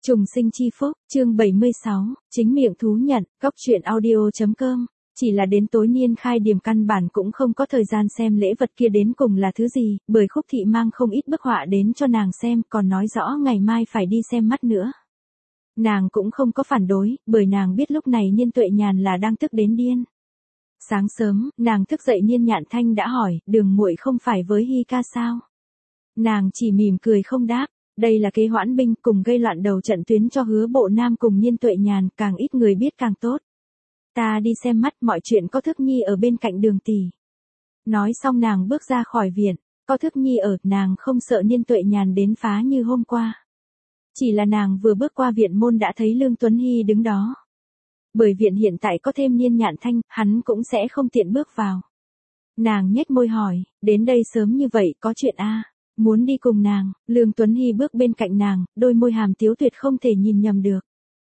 Trùng sinh chi phúc, chương 76, chính miệng thú nhận, góc truyện audio.com. Chỉ là đến tối Niên Khai Điềm căn bản cũng không có thời gian xem lễ vật kia đến cùng là thứ gì, bởi Khúc Thị mang không ít bức họa đến cho nàng xem, còn nói rõ ngày mai phải đi xem mắt nữa. Nàng cũng không có phản đối, bởi nàng biết lúc này Niên Tuệ Nhàn là đang tức đến điên. Sáng sớm, nàng thức dậy Niên Nhạn Thanh đã hỏi, Đường muội không phải với Hi ca sao? Nàng chỉ mỉm cười không đáp. Đây là kế hoãn binh cùng gây loạn đầu trận tuyến cho Hứa Bộ Nam cùng Niên Tuệ Nhàn, càng ít người biết càng tốt. Ta đi xem mắt, mọi chuyện có Thức Nhi ở bên cạnh Đường tỷ. Nói xong nàng bước ra khỏi viện, có Thức Nhi ở, nàng không sợ Niên Tuệ Nhàn đến phá như hôm qua. Chỉ là nàng vừa bước qua viện môn đã thấy Lương Tuấn Hy đứng đó. Bởi viện hiện tại có thêm Niên Nhạn Thanh, hắn cũng sẽ không tiện bước vào. Nàng nhếch môi hỏi, đến đây sớm như vậy có chuyện a? Muốn đi cùng nàng, Lương Tuấn Hy bước bên cạnh nàng, đôi môi hàm tiếu tuyệt không thể nhìn nhầm được.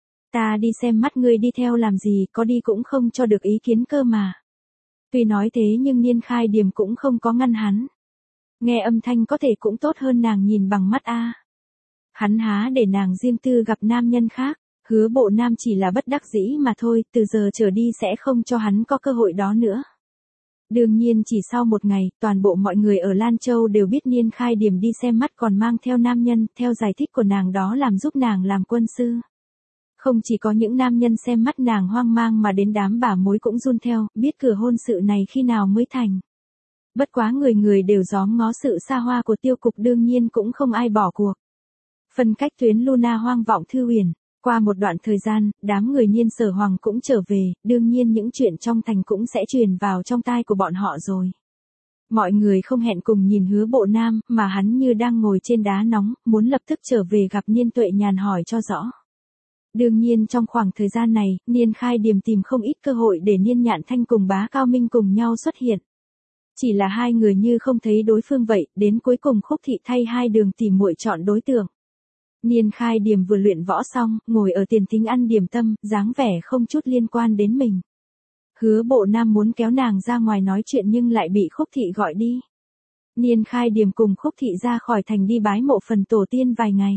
Ta đi xem mắt, ngươi đi theo làm gì, có đi cũng không cho được ý kiến cơ mà. Tuy nói thế nhưng Niên Khai Điềm cũng không có ngăn hắn. Nghe âm thanh có thể cũng tốt hơn nàng nhìn bằng mắt a. Hắn há để nàng riêng tư gặp nam nhân khác, Hứa Bộ Nam chỉ là bất đắc dĩ mà thôi, từ giờ trở đi sẽ không cho hắn có cơ hội đó nữa. Đương nhiên chỉ sau một ngày, toàn bộ mọi người ở Lan Châu đều biết Niên Khai Điềm đi xem mắt còn mang theo nam nhân, theo giải thích của nàng đó làm giúp nàng làm quân sư. Không chỉ có những nam nhân xem mắt nàng hoang mang mà đến đám bà mối cũng run theo, biết cửa hôn sự này khi nào mới thành. Bất quá người người đều gióm ngó sự xa hoa của tiêu cục, đương nhiên cũng không ai bỏ cuộc. Phân cách tuyến Luna Hoang Vọng Thư Huyền. Qua một đoạn thời gian, đám người Niên Sở Hoàng cũng trở về, đương nhiên những chuyện trong thành cũng sẽ truyền vào trong tai của bọn họ rồi. Mọi người không hẹn cùng nhìn Hứa Bộ Nam, mà hắn như đang ngồi trên đá nóng, muốn lập tức trở về gặp Niên Tuệ Nhàn hỏi cho rõ. Đương nhiên trong khoảng thời gian này, Niên Khai Điềm tìm không ít cơ hội để Niên Nhạn Thanh cùng Bá Cao Minh cùng nhau xuất hiện. Chỉ là hai người như không thấy đối phương vậy, đến cuối cùng Khúc Thị thay hai Đường tỷ muội chọn đối tượng. Niên Khai Điềm vừa luyện võ xong, ngồi ở tiền thính ăn điểm tâm, dáng vẻ không chút liên quan đến mình. Hứa Bộ Nam muốn kéo nàng ra ngoài nói chuyện nhưng lại bị Khúc Thị gọi đi. Niên Khai Điềm cùng Khúc Thị ra khỏi thành đi bái mộ phần tổ tiên vài ngày.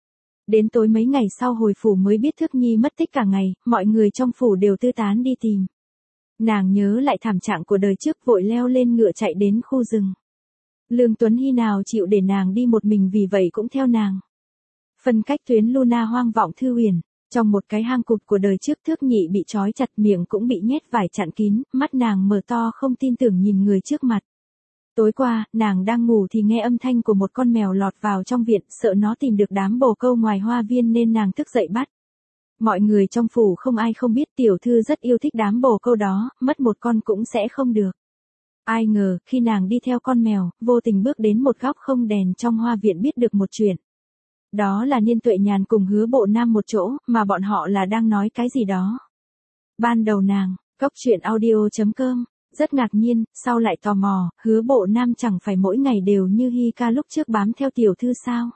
Đến tối mấy ngày sau hồi phủ mới biết Thức Nhi mất tích cả ngày, mọi người trong phủ đều tư tán đi tìm. Nàng nhớ lại thảm trạng của đời trước, vội leo lên ngựa chạy đến khu rừng. Lương Tuấn Hy nào chịu để nàng đi một mình, vì vậy cũng theo nàng. Phân cách tuyến Luna Hoang Vọng Thư Huyền, trong một cái hang cụt của đời trước, Thước Nhị bị trói chặt, miệng cũng bị nhét vải chặn kín, mắt nàng mở to không tin tưởng nhìn người trước mặt. Tối qua, nàng đang ngủ thì nghe âm thanh của một con mèo lọt vào trong viện, sợ nó tìm được đám bồ câu ngoài hoa viên nên nàng thức dậy bắt. Mọi người trong phủ không ai không biết tiểu thư rất yêu thích đám bồ câu đó, mất một con cũng sẽ không được. Ai ngờ, khi nàng đi theo con mèo, vô tình bước đến một góc không đèn trong hoa viện biết được một chuyện. Đó là Niên Tuệ Nhàn cùng Hứa Bộ Nam một chỗ, mà bọn họ là đang nói cái gì đó. Ban đầu nàng, góc truyện audio.com, rất ngạc nhiên, sau lại tò mò, Hứa Bộ Nam chẳng phải mỗi ngày đều như Hi ca lúc trước bám theo tiểu thư sao?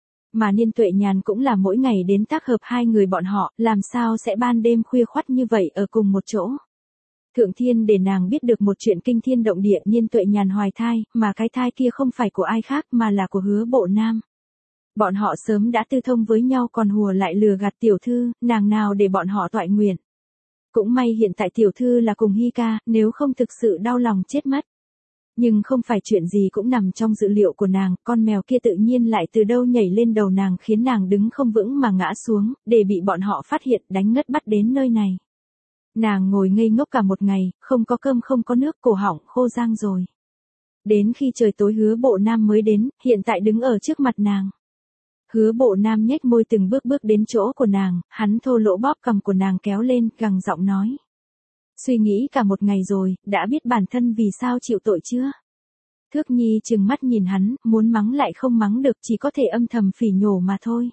Mà Niên Tuệ Nhàn cũng là mỗi ngày đến tác hợp hai người bọn họ, làm sao sẽ ban đêm khuya khoắt như vậy ở cùng một chỗ? Thượng Thiên để nàng biết được một chuyện kinh thiên động địa, Niên Tuệ Nhàn hoài thai, mà cái thai kia không phải của ai khác mà là của Hứa Bộ Nam. Bọn họ sớm đã tư thông với nhau, còn hùa lại lừa gạt tiểu thư, nàng nào để bọn họ toại nguyện. Cũng may hiện tại tiểu thư là cùng Hi ca, nếu không thực sự đau lòng chết mất. Nhưng không phải chuyện gì cũng nằm trong dự liệu của nàng, con mèo kia tự nhiên lại từ đâu nhảy lên đầu nàng khiến nàng đứng không vững mà ngã xuống, để bị bọn họ phát hiện đánh ngất bắt đến nơi này. Nàng ngồi ngây ngốc cả một ngày, không có cơm không có nước, cổ họng khô rang rồi. Đến khi trời tối Hứa Bộ Nam mới đến, hiện tại đứng ở trước mặt nàng. Hứa Bộ Nam nhếch môi từng bước bước đến chỗ của nàng, hắn thô lỗ bóp cằm của nàng kéo lên, gằn giọng nói. Suy nghĩ cả một ngày rồi, đã biết bản thân vì sao chịu tội chưa? Thước Nhi trừng mắt nhìn hắn, muốn mắng lại không mắng được, chỉ có thể âm thầm phỉ nhổ mà thôi.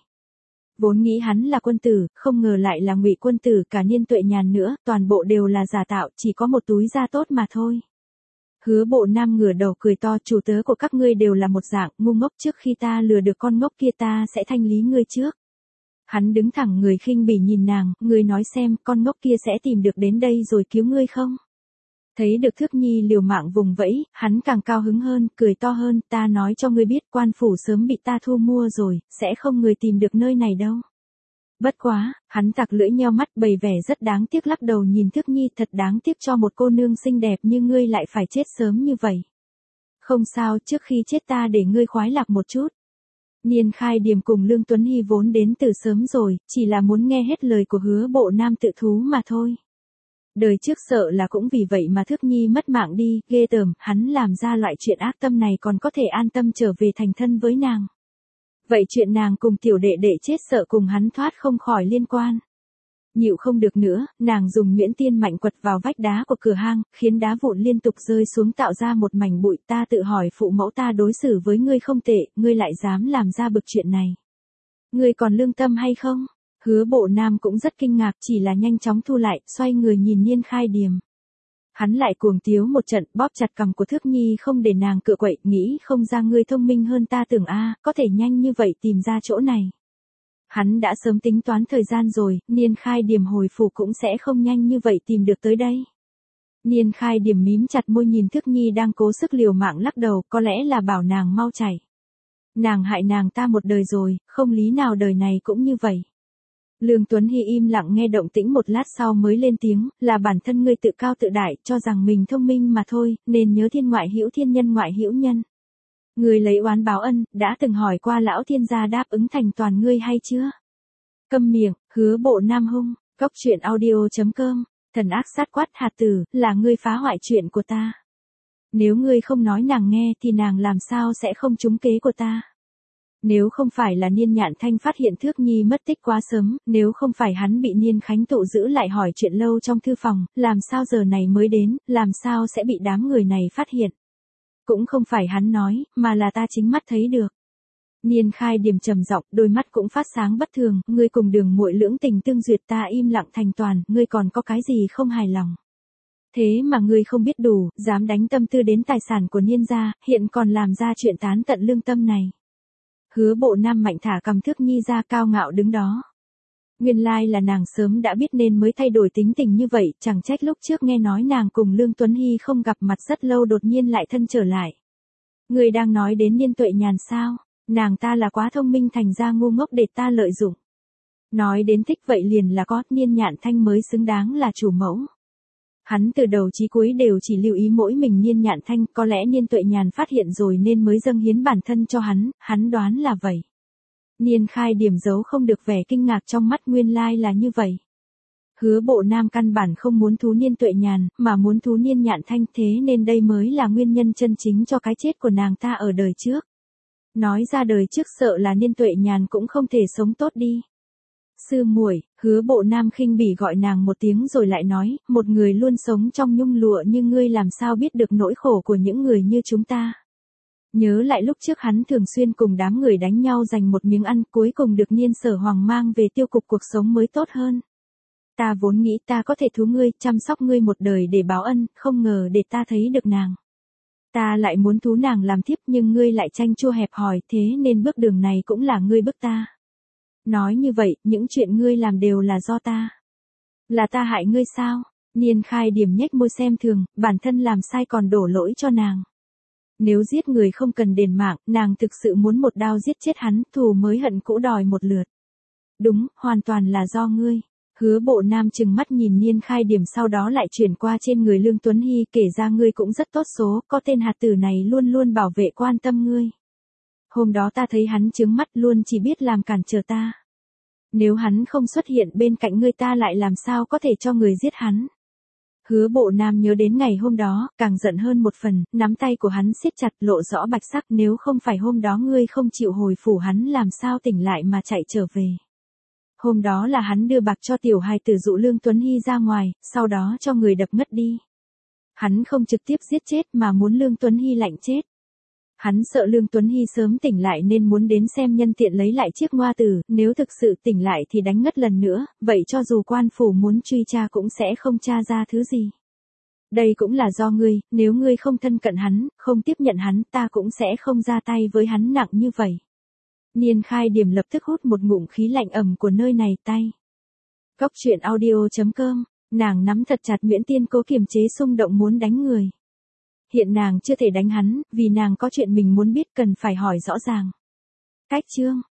Vốn nghĩ hắn là quân tử, không ngờ lại là ngụy quân tử, cả Niên Tuệ Nhàn nữa, toàn bộ đều là giả tạo, chỉ có một túi da tốt mà thôi. Hứa Bộ Nam ngửa đầu cười to, chủ tớ của các ngươi đều là một dạng ngu ngốc, trước khi ta lừa được con ngốc kia ta sẽ thanh lý ngươi trước. Hắn đứng thẳng người khinh bỉ nhìn nàng, ngươi nói xem, con ngốc kia sẽ tìm được đến đây rồi cứu ngươi không? Thấy được Thước Nhi liều mạng vùng vẫy, hắn càng cao hứng hơn, cười to hơn, ta nói cho ngươi biết, quan phủ sớm bị ta thu mua rồi, sẽ không người tìm được nơi này đâu. Bất quá, hắn tặc lưỡi nheo mắt bày vẻ rất đáng tiếc lắc đầu nhìn Thước Nhi, thật đáng tiếc cho một cô nương xinh đẹp như ngươi lại phải chết sớm như vậy. Không sao, trước khi chết ta để ngươi khoái lạc một chút. Niên Khai Điềm cùng Lương Tuấn Hy vốn đến từ sớm rồi, chỉ là muốn nghe hết lời của Hứa Bộ Nam tự thú mà thôi. Đời trước sợ là cũng vì vậy mà Thước Nhi mất mạng đi, ghê tởm, hắn làm ra loại chuyện ác tâm này còn có thể an tâm trở về thành thân với nàng. Vậy chuyện nàng cùng tiểu đệ đệ chết sợ cùng hắn thoát không khỏi liên quan. Nhịu không được nữa, nàng dùng nhuyễn tiên mạnh quật vào vách đá của cửa hang, khiến đá vụn liên tục rơi xuống tạo ra một mảnh bụi. Ta tự hỏi phụ mẫu ta đối xử với ngươi không tệ, ngươi lại dám làm ra bực chuyện này. Ngươi còn lương tâm hay không? Hứa Bộ Nam cũng rất kinh ngạc, chỉ là nhanh chóng thu lại, xoay người nhìn Niên Khai Điềm. Hắn lại cuồng tiếu một trận, bóp chặt cằm của Thước Nhi không để nàng cựa quậy, nghĩ không ra ngươi thông minh hơn ta tưởng có thể nhanh như vậy tìm ra chỗ này. Hắn đã sớm tính toán thời gian rồi, Niên Khai Điềm hồi phục cũng sẽ không nhanh như vậy tìm được tới đây. Niên Khai Điềm mím chặt môi nhìn Thước Nhi đang cố sức liều mạng lắc đầu, có lẽ là bảo nàng mau chạy. Nàng hại nàng ta một đời rồi, không lý nào đời này cũng như vậy. Lương Tuấn Hy im lặng nghe động tĩnh một lát sau mới lên tiếng, là bản thân ngươi tự cao tự đại, cho rằng mình thông minh mà thôi, nên nhớ thiên ngoại hữu thiên nhân ngoại hữu nhân. Ngươi lấy oán báo ân, đã từng hỏi qua lão thiên gia đáp ứng thành toàn ngươi hay chưa? Câm miệng, Hứa Bộ Nam hung, Cốc Truyện Audio.com, thần ác sát quát hạt tử, là ngươi phá hoại chuyện của ta. Nếu ngươi không nói nàng nghe thì nàng làm sao sẽ không trúng kế của ta. Nếu không phải là Niên Nhạn Thanh phát hiện Thước Nhi mất tích quá sớm, nếu không phải hắn bị Niên Khánh Tụ giữ lại hỏi chuyện lâu trong thư phòng, làm sao giờ này mới đến, làm sao sẽ bị đám người này phát hiện. Cũng không phải hắn nói, mà là ta chính mắt thấy được. Niên Khai Điềm trầm giọng, đôi mắt cũng phát sáng bất thường, ngươi cùng Đường muội lưỡng tình tương duyệt, ta im lặng thành toàn, ngươi còn có cái gì không hài lòng. Thế mà ngươi không biết đủ, dám đánh tâm tư đến tài sản của Niên gia, hiện còn làm ra chuyện tán tận lương tâm này. Hứa Bộ Nam mạnh thả cầm Thước Nhi ra, cao ngạo đứng đó. Nguyên lai là nàng sớm đã biết nên mới thay đổi tính tình như vậy, chẳng trách lúc trước nghe nói nàng cùng Lương Tuấn Hy không gặp mặt rất lâu đột nhiên lại thân trở lại. Người đang nói đến Niên Tuệ Nhàn sao? Nàng ta là quá thông minh thành ra ngu ngốc để ta lợi dụng. Nói đến thích vậy liền là có, Niên Nhạn Thanh mới xứng đáng là chủ mẫu. Hắn từ đầu chí cuối đều chỉ lưu ý mỗi mình Niên Nhạn Thanh, có lẽ Niên Tuệ Nhàn phát hiện rồi nên mới dâng hiến bản thân cho hắn đoán là vậy. Niên Khai Điềm giấu không được vẻ kinh ngạc trong mắt, nguyên lai là như vậy. Hứa Bộ Nam căn bản không muốn thú Niên Tuệ Nhàn, mà muốn thú Niên Nhạn Thanh, thế nên đây mới là nguyên nhân chân chính cho cái chết của nàng ta ở đời trước. Nói ra đời trước sợ là Niên Tuệ Nhàn cũng không thể sống tốt đi. Sư muội, Hứa Bộ Nam khinh bỉ gọi nàng một tiếng rồi lại nói, một người luôn sống trong nhung lụa như ngươi làm sao biết được nỗi khổ của những người như chúng ta. Nhớ lại lúc trước hắn thường xuyên cùng đám người đánh nhau giành một miếng ăn, cuối cùng được Niên Sở Hoàng mang về tiêu cục cuộc sống mới tốt hơn. Ta vốn nghĩ ta có thể thú ngươi, chăm sóc ngươi một đời để báo ân, không ngờ để ta thấy được nàng. Ta lại muốn thú nàng làm thiếp nhưng ngươi lại tranh chua hẹp hòi, thế nên bước đường này cũng là ngươi bức ta. Nói như vậy, những chuyện ngươi làm đều là do ta. Là ta hại ngươi sao? Niên Khai Điềm nhếch môi xem thường, bản thân làm sai còn đổ lỗi cho nàng. Nếu giết người không cần đền mạng, nàng thực sự muốn một đao giết chết hắn, thù mới hận cũ đòi một lượt. Đúng, hoàn toàn là do ngươi. Hứa Bộ Nam trừng mắt nhìn Niên Khai Điềm, sau đó lại chuyển qua trên người Lương Tuấn Hy, kể ra ngươi cũng rất tốt số, có tên hạt tử này luôn luôn bảo vệ quan tâm ngươi. Hôm đó ta thấy hắn chướng mắt, luôn chỉ biết làm cản trở ta. Nếu hắn không xuất hiện bên cạnh ngươi ta lại làm sao có thể cho người giết hắn. Hứa Bộ Nam nhớ đến ngày hôm đó, càng giận hơn một phần, nắm tay của hắn siết chặt lộ rõ bạch sắc, nếu không phải hôm đó ngươi không chịu hồi phủ hắn làm sao tỉnh lại mà chạy trở về. Hôm đó là hắn đưa bạc cho tiểu hài tử dụ Lương Tuấn Hy ra ngoài, sau đó cho người đập ngất đi. Hắn không trực tiếp giết chết mà muốn Lương Tuấn Hy lạnh chết. Hắn sợ Lương Tuấn Hy sớm tỉnh lại nên muốn đến xem nhân tiện lấy lại chiếc ngoa tử, nếu thực sự tỉnh lại thì đánh ngất lần nữa, vậy cho dù quan phủ muốn truy tra cũng sẽ không tra ra thứ gì. Đây cũng là do ngươi, nếu ngươi không thân cận hắn, không tiếp nhận hắn, ta cũng sẽ không ra tay với hắn nặng như vậy. Niên Khai Điềm lập tức hút một ngụm khí lạnh ẩm của nơi này tay. Cốc Truyện Audio.com, nàng nắm thật chặt nhuyễn tiên cố kiềm chế xung động muốn đánh người. Hiện nàng chưa thể đánh hắn, vì nàng có chuyện mình muốn biết cần phải hỏi rõ ràng. Cách chương